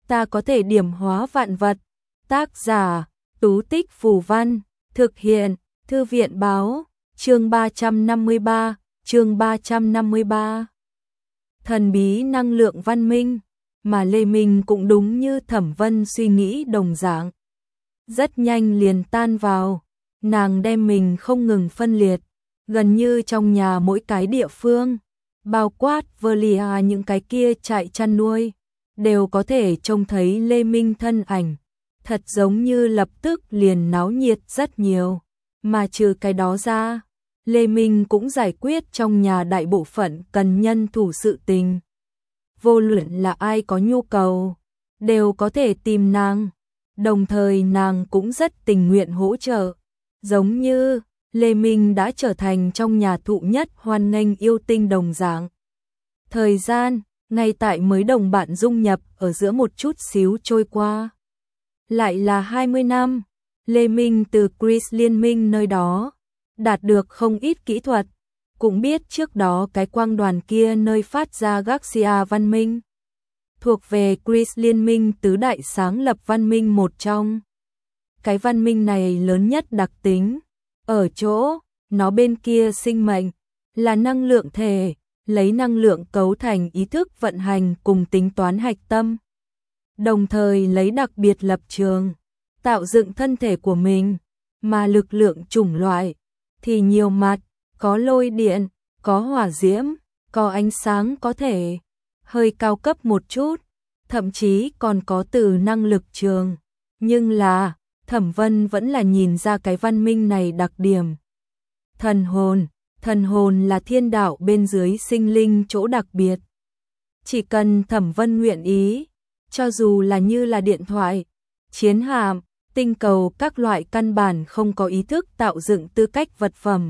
ta có thể điểm hóa vạn vật. Tác giả, Tú Tích Phù Văn, thực hiện, Thư viện Báo, chương 353. Thần bí năng lượng văn minh, mà Lê Minh cũng đúng như Thẩm Vân suy nghĩ đồng dạng. Rất nhanh liền tan vào, nàng đem mình không ngừng phân liệt, gần như trong nhà mỗi cái địa phương, bao quát Verlia những cái kia trại chăn nuôi, đều có thể trông thấy Lê Minh thân ảnh, thật giống như lập tức liền náo nhiệt rất nhiều, mà trừ cái đó ra, Lê Minh cũng giải quyết trong nhà đại bộ phận cần nhân thủ sự tình. Vô luận là ai có nhu cầu, đều có thể tìm nàng, đồng thời nàng cũng rất tình nguyện hỗ trợ, giống như Lê Minh đã trở thành trong nhà thụ nhất hoan nghênh yêu tinh đồng dạng. Thời gian, ngay tại mới đồng bạn dung nhập ở giữa một chút xíu trôi qua. Lại là 20 năm, Lê Minh từ Chris Liên minh nơi đó, đạt được không ít kỹ thuật, cũng biết trước đó cái quang đoàn kia nơi phát ra Garcia văn minh. Thuộc về Chris Liên minh tứ đại sáng lập văn minh một trong. Cái văn minh này lớn nhất đặc tính, ở chỗ, nó bên kia sinh mệnh, là năng lượng thể, lấy năng lượng cấu thành ý thức vận hành cùng tính toán hạch tâm. Đồng thời lấy đặc biệt lập trường, tạo dựng thân thể của mình, mà lực lượng chủng loại, thì nhiều mặt, có lôi điện, có hỏa diễm, có ánh sáng có thể, hơi cao cấp một chút, thậm chí còn có từ năng lực trường. Nhưng là, Thẩm Vân vẫn là nhìn ra cái văn minh này đặc điểm. Thần hồn là thiên đạo bên dưới sinh linh chỗ đặc biệt. Chỉ cần Thẩm Vân nguyện ý, cho dù là như là điện thoại, chiến hạm, tinh cầu các loại căn bản không có ý thức tạo dựng tư cách vật phẩm,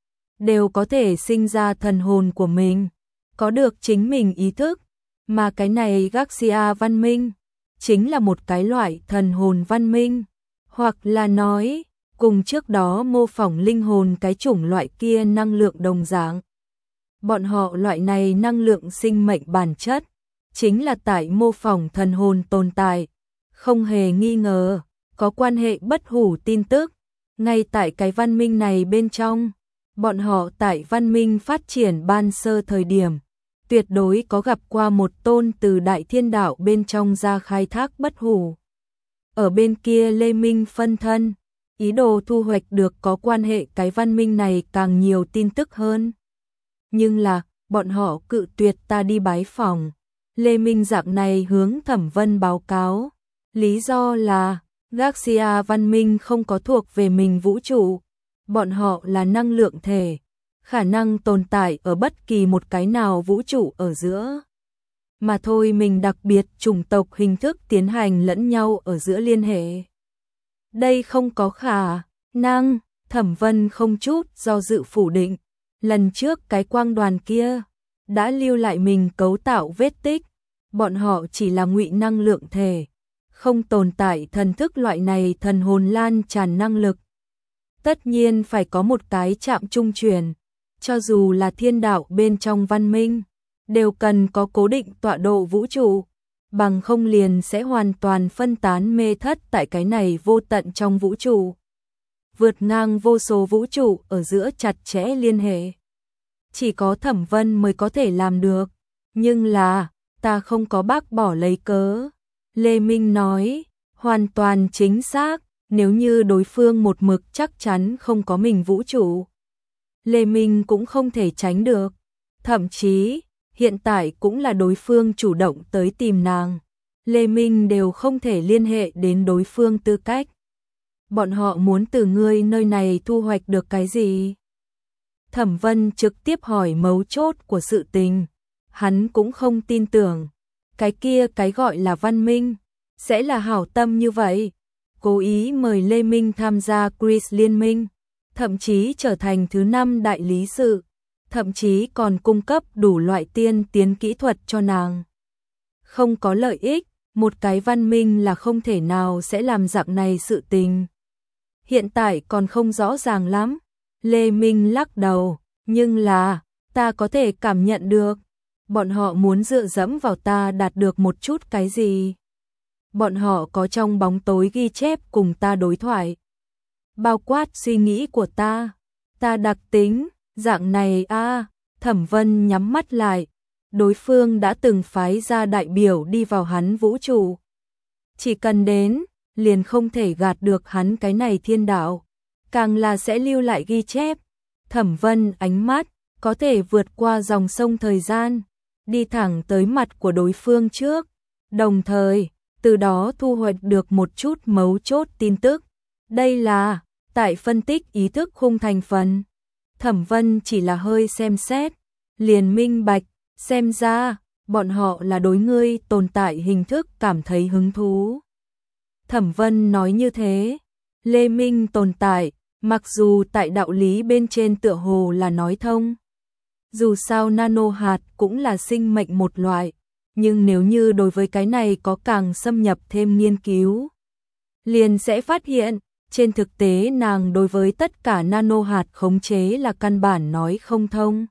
đều có thể sinh ra thần hồn của mình, có được chính mình ý thức, mà cái này Garcia văn minh, chính là một cái loại thần hồn văn minh, hoặc là nói, cùng trước đó mô phỏng linh hồn cái chủng loại kia năng lượng đồng dạng. Bọn họ loại này năng lượng sinh mệnh bản chất, chính là tại mô phỏng thần hồn tồn tại, không hề nghi ngờ, có quan hệ bất hủ tin tức, ngay tại cái văn minh này bên trong, bọn họ tại văn minh phát triển ban sơ thời điểm, tuyệt đối có gặp qua một tôn từ đại thiên đạo bên trong ra khai thác bất hủ. Ở bên kia Lê Minh phân thân, ý đồ thu hoạch được có quan hệ cái văn minh này càng nhiều tin tức hơn. Nhưng là, bọn họ cự tuyệt ta đi bái phỏng. Lê Minh dạng này hướng Thẩm Vân báo cáo. Lý do là, Garcia văn minh không có thuộc về mình vũ trụ. Bọn họ là năng lượng thể, khả năng tồn tại ở bất kỳ một cái nào vũ trụ ở giữa. Mà thôi mình đặc biệt chủng tộc hình thức tiến hành lẫn nhau ở giữa liên hệ. Đây không có khả năng, Thẩm Vân không chút do dự phủ định. Lần trước cái quang đoàn kia đã lưu lại mình cấu tạo vết tích, bọn họ chỉ là ngụy năng lượng thể, không tồn tại thần thức loại này thần hồn lan tràn năng lực. Tất nhiên phải có một cái chạm trung chuyển, cho dù là thiên đạo bên trong văn minh, đều cần có cố định tọa độ vũ trụ, bằng không liền sẽ hoàn toàn phân tán mê thất tại cái này vô tận trong vũ trụ. Vượt ngang vô số vũ trụ ở giữa chặt chẽ liên hệ. Chỉ có Thẩm Vân mới có thể làm được, nhưng là, ta không có bác bỏ lấy cớ. Lê Minh nói, hoàn toàn chính xác, nếu như đối phương một mực chắc chắn không có mình vũ trụ. Lê Minh cũng không thể tránh được, thậm chí, hiện tại cũng là đối phương chủ động tới tìm nàng. Lê Minh đều không thể liên hệ đến đối phương tư cách. Bọn họ muốn từ ngươi nơi này thu hoạch được cái gì? Thẩm Vân trực tiếp hỏi mấu chốt của sự tình. Hắn cũng không tin tưởng. Cái kia cái gọi là văn minh, sẽ là hảo tâm như vậy. Cố ý mời Lê Minh tham gia Chris Liên minh, thậm chí trở thành thứ 5 đại lý sự, thậm chí còn cung cấp đủ loại tiên tiến kỹ thuật cho nàng. Không có lợi ích, một cái văn minh là không thể nào sẽ làm dạng này sự tình. Hiện tại còn không rõ ràng lắm. Lê Minh lắc đầu, nhưng là, ta có thể cảm nhận được, bọn họ muốn dựa dẫm vào ta đạt được một chút cái gì. bọn họ có trong bóng tối ghi chép cùng ta đối thoại. Bao quát suy nghĩ của ta đặc tính, dạng này a. Thẩm Vân nhắm mắt lại, đối phương đã từng phái ra đại biểu đi vào hắn vũ trụ. Chỉ cần đến, liền không thể gạt được hắn cái này thiên đạo, càng là sẽ lưu lại ghi chép. Thẩm Vân ánh mắt có thể vượt qua dòng sông thời gian, đi thẳng tới mặt của đối phương trước, đồng thời từ đó thu hoạch được một chút mấu chốt tin tức. Đây là tại phân tích ý thức khung thành phần. Thẩm Vân chỉ là hơi xem xét, liền minh bạch, xem ra bọn họ là đối ngươi tồn tại hình thức cảm thấy hứng thú. Thẩm Vân nói như thế, Lê Minh tồn tại, mặc dù tại đạo lý bên trên tựa hồ là nói thông. Dù sao nano hạt cũng là sinh mệnh một loại, nhưng nếu như đối với cái này có càng xâm nhập thêm nghiên cứu, liền sẽ phát hiện, trên thực tế nàng đối với tất cả nano hạt khống chế là căn bản nói không thông.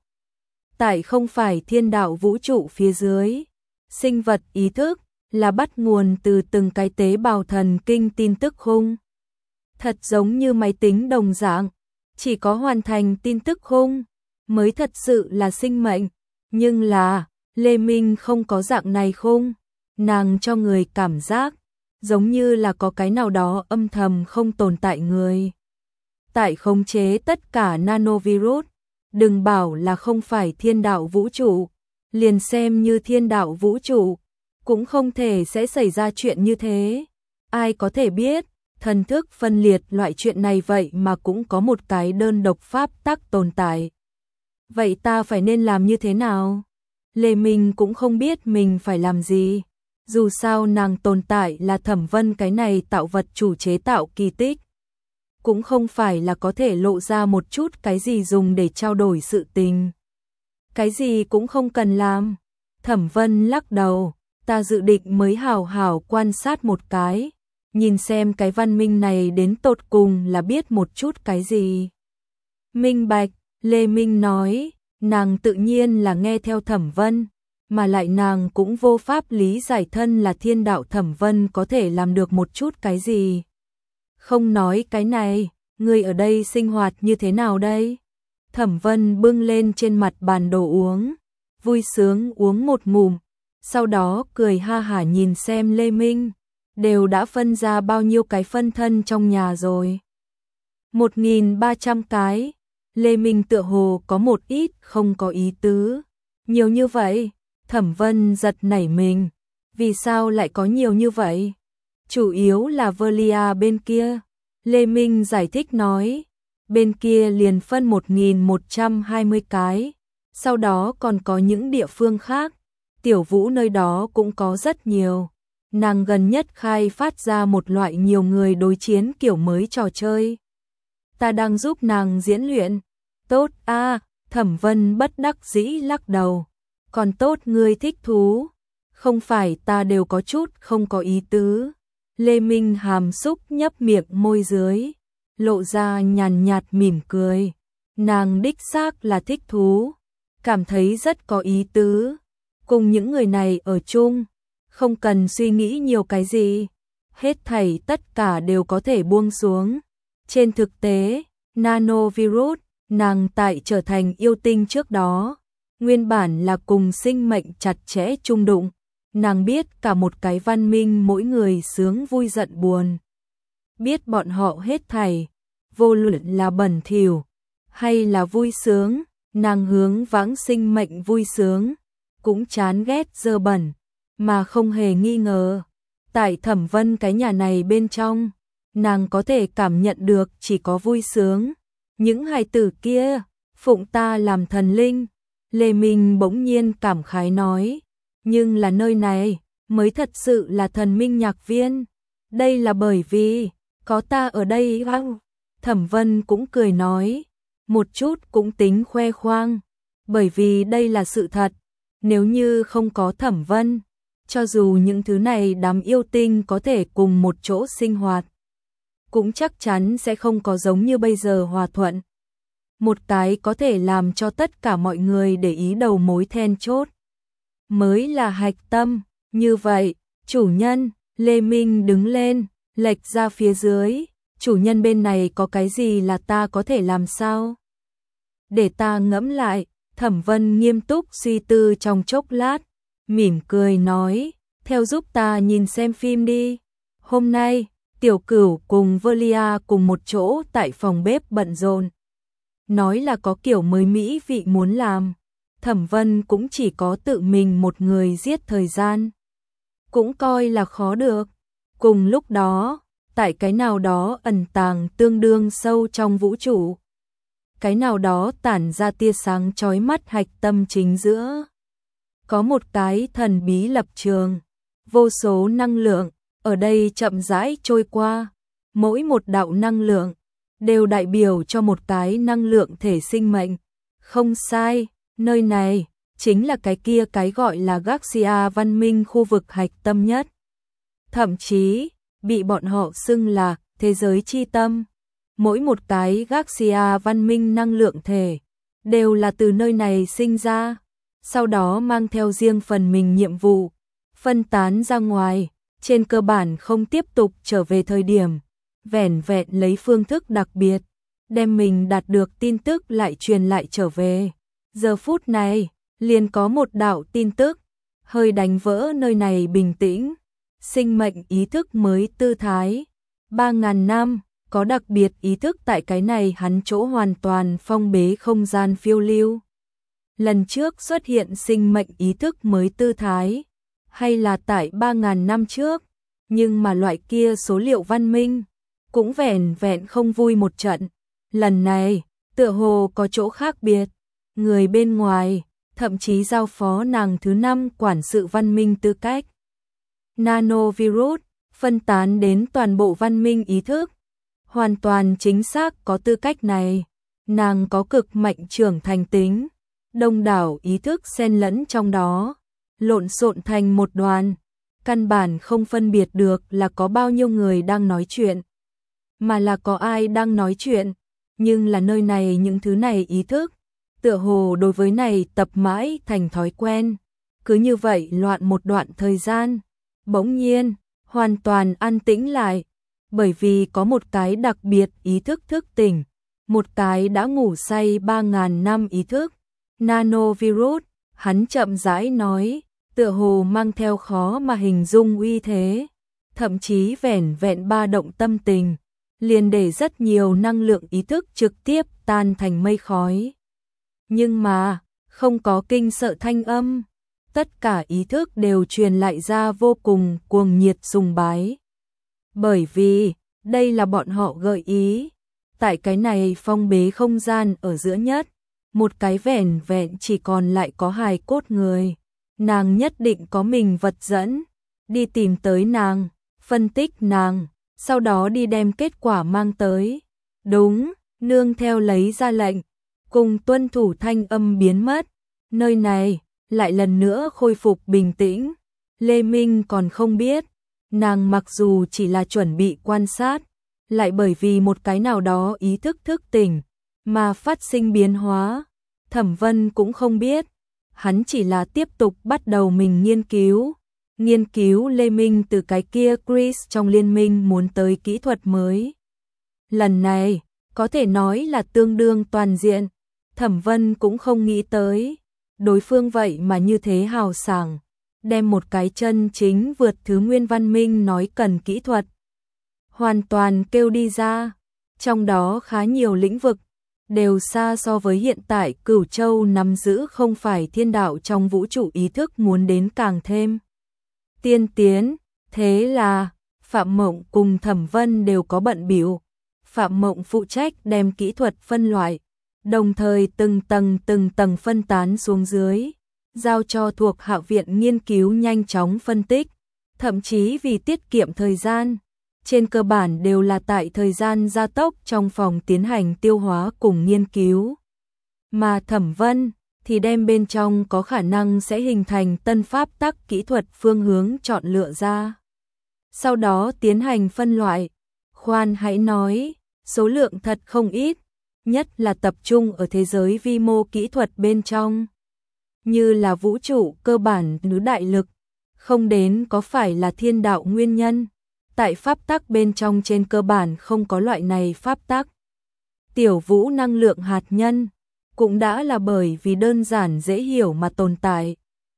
Tại không phải thiên đạo vũ trụ phía dưới, sinh vật ý thức là bắt nguồn từ từng cái tế bào thần kinh tin tức khung. Thật giống như máy tính đồng dạng, chỉ có hoàn thành tin tức khung mới thật sự là sinh mệnh, nhưng là Lê Minh không có dạng này khung, nàng cho người cảm giác giống như là có cái nào đó âm thầm không tồn tại người. Tại khống chế tất cả nanovirus, đừng bảo là không phải thiên đạo vũ trụ, liền xem như thiên đạo vũ trụ, cũng không thể sẽ xảy ra chuyện như thế. Ai có thể biết, thần thức phân liệt loại chuyện này vậy mà cũng có một cái đơn độc pháp tắc tồn tại. Vậy ta phải nên làm như thế nào? Lê Minh cũng không biết mình phải làm gì. Dù sao nàng tồn tại là Thẩm Vân cái này tạo vật chủ chế tạo kỳ tích. Cũng không phải là có thể lộ ra một chút cái gì dùng để trao đổi sự tình. Cái gì cũng không cần làm. Thẩm Vân lắc đầu, ta dự định mới hào hào quan sát một cái, nhìn xem cái văn minh này đến tột cùng là biết một chút cái gì. Minh bạch, Lê Minh nói, nàng tự nhiên là nghe theo Thẩm Vân, mà lại nàng cũng vô pháp lý giải thân là thiên đạo Thẩm Vân có thể làm được một chút cái gì. Không nói cái này, ngươi ở đây sinh hoạt như thế nào đây? Thẩm Vân bưng lên trên mặt bàn đồ uống, vui sướng uống một ngụm, sau đó cười ha hả nhìn xem Lê Minh, đều đã phân ra bao nhiêu cái phân thân trong nhà rồi. 1.300 cái, Lê Minh tựa hồ có một ít không có ý tứ. Nhiều như vậy, Thẩm Vân giật nảy mình, vì sao lại có nhiều như vậy? Chủ yếu là Velia bên kia, Lê Minh giải thích nói, bên kia liền phân 1.120 cái, sau đó còn có những địa phương khác, Tiểu Vũ nơi đó cũng có rất nhiều. Nàng gần nhất khai phát ra một loại nhiều người đối chiến kiểu mới trò chơi. Ta đang giúp nàng diễn luyện. Tốt a, Thẩm Vân bất đắc dĩ lắc đầu. Còn tốt ngươi thích thú. Không phải ta đều có chút không có ý tứ. Lê Minh hàm xúc nhấp miệng môi dưới, lộ ra nhàn nhạt mỉm cười. Nàng đích xác là thích thú, cảm thấy rất có ý tứ. Cùng những người này ở chung, không cần suy nghĩ nhiều cái gì, hết thảy tất cả đều có thể buông xuống. Trên thực tế, nanovirus, nàng tại trở thành yêu tinh trước đó, nguyên bản là cùng sinh mệnh chặt chẽ chung đụng, nàng biết cả một cái văn minh mỗi người sướng vui giận buồn. Biết bọn họ hết thảy, vô luận là bẩn thỉu hay là vui sướng, nàng hướng vãng sinh mệnh vui sướng, cũng chán ghét dơ bẩn. Mà không hề nghi ngờ, tại Thẩm Vân cái nhà này bên trong, nàng có thể cảm nhận được chỉ có vui sướng. Những hài tử kia, phụng ta làm thần linh. Lê Minh bỗng nhiên cảm khái nói, nhưng là nơi này mới thật sự là thần minh nhạc viên. Đây là bởi vì có ta ở đây. Thẩm Vân cũng cười nói, một chút cũng tính khoe khoang, bởi vì đây là sự thật. Nếu như không có Thẩm Vân, cho dù những thứ này đám yêu tinh có thể cùng một chỗ sinh hoạt, cũng chắc chắn sẽ không có giống như bây giờ hòa thuận. Một cái có thể làm cho tất cả mọi người để ý đầu mối then chốt, mới là hạch tâm. Như vậy, chủ nhân, Lê Minh đứng lên, lệch ra phía dưới, chủ nhân bên này có cái gì là ta có thể làm sao? Để ta ngẫm lại, Thẩm Vân nghiêm túc suy tư trong chốc lát, mỉm cười nói, theo giúp ta nhìn xem phim đi. Hôm nay, Tiểu Cửu cùng Velia cùng một chỗ tại phòng bếp bận rộn. Nói là có kiểu mới mỹ vị muốn làm. Thẩm Vân cũng chỉ có tự mình một người giết thời gian. Cũng coi là khó được. Cùng lúc đó, tại cái nào đó ẩn tàng tương đương sâu trong vũ trụ. Cái nào đó tản ra tia sáng chói mắt hạch tâm chính giữa. Có một cái thần bí lập trường. Vô số năng lượng, ở đây chậm rãi trôi qua. Mỗi một đạo năng lượng, đều đại biểu cho một cái năng lượng thể sinh mệnh. Không sai, nơi này, chính là cái kia cái gọi là Galaxia văn minh khu vực hạch tâm nhất. Thậm chí, bị bọn họ xưng là thế giới chi tâm. Mỗi một cái Galaxia văn minh năng lượng thể, đều là từ nơi này sinh ra. Sau đó mang theo riêng phần mình nhiệm vụ, phân tán ra ngoài, trên cơ bản không tiếp tục trở về thời điểm. Vẻn vẹn lấy phương thức đặc biệt, đem mình đạt được tin tức lại truyền lại trở về. Giờ phút này, liền có một đạo tin tức, hơi đánh vỡ nơi này bình tĩnh. Sinh mệnh ý thức mới tư thái. 3.000 năm, có đặc biệt ý thức tại cái này hắn chỗ hoàn toàn phong bế không gian phiêu lưu. Lần trước xuất hiện sinh mệnh ý thức mới tư thái, hay là tại 3.000 năm trước, nhưng mà loại kia số liệu văn minh, cũng vẻn vẹn không vui một trận. Lần này, tựa hồ có chỗ khác biệt, người bên ngoài, thậm chí giao phó nàng thứ 5 quản sự văn minh tư cách. Nanovirus, phân tán đến toàn bộ văn minh ý thức. Hoàn toàn chính xác có tư cách này. Nàng có cực mạnh trưởng thành tính. Đông đảo ý thức xen lẫn trong đó. Lộn xộn thành một đoàn. Căn bản không phân biệt được là có bao nhiêu người đang nói chuyện. Mà là có ai đang nói chuyện. Nhưng là nơi này những thứ này ý thức. Tựa hồ đối với này tập mãi thành thói quen. Cứ như vậy loạn một đoạn thời gian. Bỗng nhiên, hoàn toàn an tĩnh lại, bởi vì có một cái đặc biệt ý thức thức tỉnh, một cái đã ngủ say 3.000 năm ý thức. Nanovirus, hắn chậm rãi nói, tựa hồ mang theo khó mà hình dung uy thế, thậm chí vẻn vẹn ba động tâm tình, liền để rất nhiều năng lượng ý thức trực tiếp tan thành mây khói. Nhưng mà, không có kinh sợ thanh âm. Tất cả ý thức đều truyền lại ra vô cùng cuồng nhiệt sùng bái. Bởi vì, đây là bọn họ gợi ý. Tại cái này phong bế không gian ở giữa nhất, một cái vẻn vẹn chỉ còn lại có hài cốt người. Nàng nhất định có mình vật dẫn, đi tìm tới nàng, phân tích nàng, sau đó đi đem kết quả mang tới. Đúng, nương theo lấy ra lệnh, cùng tuân thủ thanh âm biến mất. Nơi này lại lần nữa khôi phục bình tĩnh. Lê Minh còn không biết, nàng mặc dù chỉ là chuẩn bị quan sát, lại bởi vì một cái nào đó ý thức thức tỉnh, mà phát sinh biến hóa. Thẩm Vân cũng không biết, hắn chỉ là tiếp tục bắt đầu mình nghiên cứu Lê Minh từ cái kia Chris trong liên minh muốn tới kỹ thuật mới. Lần này, có thể nói là tương đương toàn diện, Thẩm Vân cũng không nghĩ tới. Đối phương vậy mà như thế hào sảng, đem một cái chân chính vượt thứ nguyên văn minh nói cần kỹ thuật. Hoàn toàn kêu đi ra, trong đó khá nhiều lĩnh vực, đều xa so với hiện tại Cửu Châu nắm giữ không phải thiên đạo trong vũ trụ ý thức muốn đến càng thêm tiên tiến. Thế là, Phạm Mộng cùng Thẩm Vân đều có bận bịu. Phạm Mộng phụ trách đem kỹ thuật phân loại, đồng thời từng tầng phân tán xuống dưới, giao cho thuộc Hạo viện nghiên cứu nhanh chóng phân tích, thậm chí vì tiết kiệm thời gian, trên cơ bản đều là tại thời gian gia tốc trong phòng tiến hành tiêu hóa cùng nghiên cứu. Mà Thẩm Vân thì đem bên trong có khả năng sẽ hình thành tân pháp tắc kỹ thuật phương hướng chọn lựa ra. Sau đó tiến hành phân loại. Khoan hãy nói, số lượng thật không ít, nhất là tập trung ở thế giới vi mô kỹ thuật bên trong. Như là vũ trụ cơ bản nữ đại lực, không đến có phải là thiên đạo nguyên nhân? Tại pháp tắc bên trong trên cơ bản không có loại này pháp tắc. Tiểu vũ năng lượng hạt nhân cũng đã là bởi vì đơn giản dễ hiểu mà tồn tại.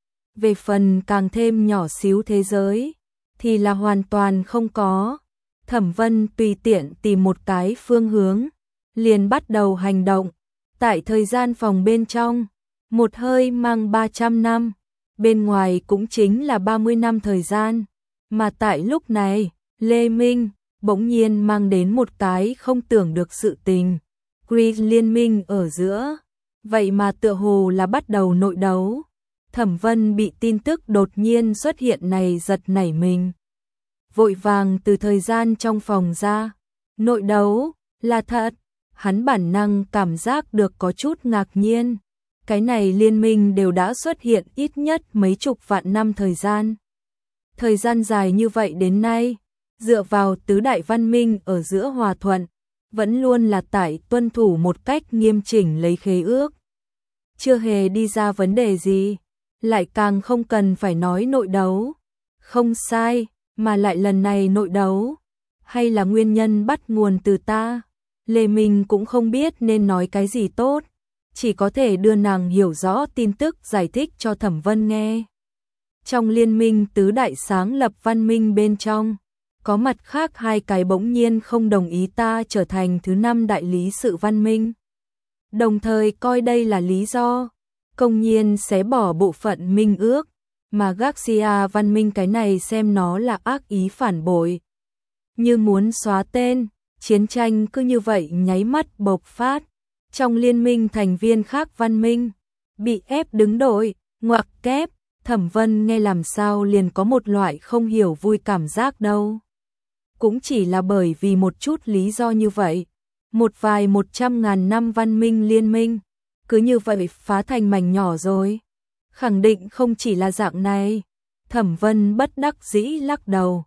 Về phần càng thêm nhỏ xíu thế giới thì là hoàn toàn không có. Thẩm Vân tùy tiện tìm một cái phương hướng, liền bắt đầu hành động. Tại thời gian phòng bên trong, một hơi mang 300 năm, bên ngoài cũng chính là 30 năm thời gian. Mà tại lúc này, Lê Minh bỗng nhiên mang đến một cái không tưởng được sự tình. Great liên minh ở giữa, vậy mà tựa hồ là bắt đầu nội đấu. Thẩm Vân bị tin tức đột nhiên xuất hiện này giật nảy mình. Vội vàng từ thời gian trong phòng ra. Nội đấu là thật, hắn bản năng cảm giác được có chút ngạc nhiên. Cái này liên minh đều đã xuất hiện ít nhất mấy chục vạn năm thời gian. Thời gian dài như vậy đến nay, dựa vào tứ đại văn minh ở giữa hòa thuận, vẫn luôn là tại tuân thủ một cách nghiêm chỉnh lấy khế ước. Chưa hề đi ra vấn đề gì, lại càng không cần phải nói nội đấu. Không sai, mà lại lần này nội đấu, hay là nguyên nhân bắt nguồn từ ta. Lê Minh cũng không biết nên nói cái gì tốt, chỉ có thể đưa nàng hiểu rõ tin tức giải thích cho Thẩm Vân nghe. Trong liên minh tứ đại sáng lập văn minh bên trong, có mặt khác hai cái bỗng nhiên không đồng ý ta trở thành thứ 5 đại lý sự văn minh. Đồng thời coi đây là lý do, công nhiên xé bỏ bộ phận minh ước, mà Garcia văn minh cái này xem nó là ác ý phản bội. Như muốn xóa tên, chiến tranh cứ như vậy nháy mắt bộc phát. Trong liên minh thành viên khác văn minh, bị ép đứng đội, ngoặc kép, Thẩm Vân nghe làm sao liền có một loại không hiểu vui cảm giác đâu. Cũng chỉ là bởi vì một chút lý do như vậy, một vài 100.000 năm văn minh liên minh, cứ như vậy phá thành mảnh nhỏ rồi. Khẳng định không chỉ là dạng này. Thẩm Vân bất đắc dĩ lắc đầu.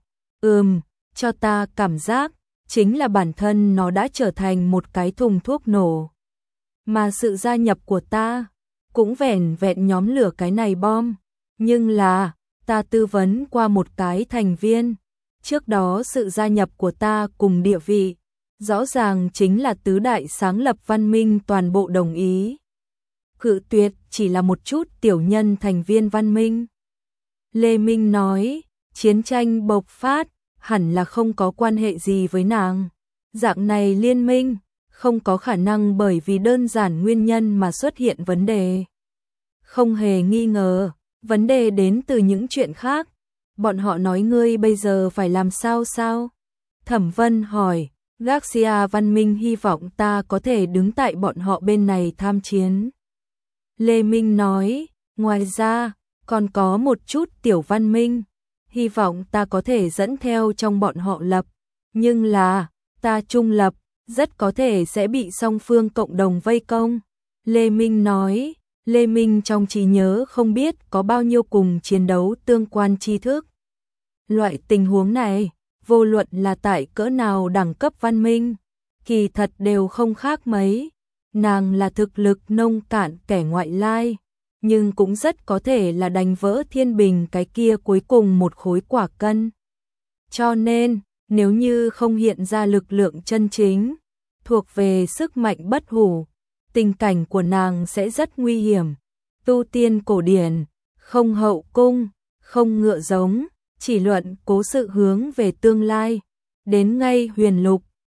Cho ta cảm giác, chính là bản thân nó đã trở thành một cái thùng thuốc nổ. Mà sự gia nhập của ta, cũng vẻn vẹn nhóm lửa cái này bom. Nhưng là, ta tư vấn qua một cái thành viên. Trước đó sự gia nhập của ta cùng địa vị, rõ ràng chính là tứ đại sáng lập văn minh toàn bộ đồng ý. Cự tuyệt chỉ là một chút tiểu nhân thành viên văn minh. Lê Minh nói, chiến tranh bộc phát, hẳn là không có quan hệ gì với nàng. Dạng này liên minh, không có khả năng bởi vì đơn giản nguyên nhân mà xuất hiện vấn đề. Không hề nghi ngờ, vấn đề đến từ những chuyện khác. Bọn họ nói ngươi bây giờ phải làm sao sao? Thẩm Vân hỏi, Garcia văn minh hy vọng ta có thể đứng tại bọn họ bên này tham chiến. Lê Minh nói, ngoài ra, còn có một chút tiểu văn minh, hy vọng ta có thể dẫn theo trong bọn họ lập. Nhưng là, ta trung lập, rất có thể sẽ bị song phương cộng đồng vây công. Lê Minh nói, Lê Minh trong trí nhớ không biết có bao nhiêu cùng chiến đấu tương quan tri thức. Loại tình huống này, vô luận là tại cỡ nào đẳng cấp văn minh, kỳ thật đều không khác mấy. Nàng là thực lực nông cạn kẻ ngoại lai, nhưng cũng rất có thể là đánh vỡ thiên bình cái kia cuối cùng một khối quả cân. Cho nên, nếu như không hiện ra lực lượng chân chính, thuộc về sức mạnh bất hủ, tình cảnh của nàng sẽ rất nguy hiểm. Tu tiên cổ điển, không hậu cung, không ngựa giống, chỉ luận cố sự hướng về tương lai. Đến ngay huyền lục,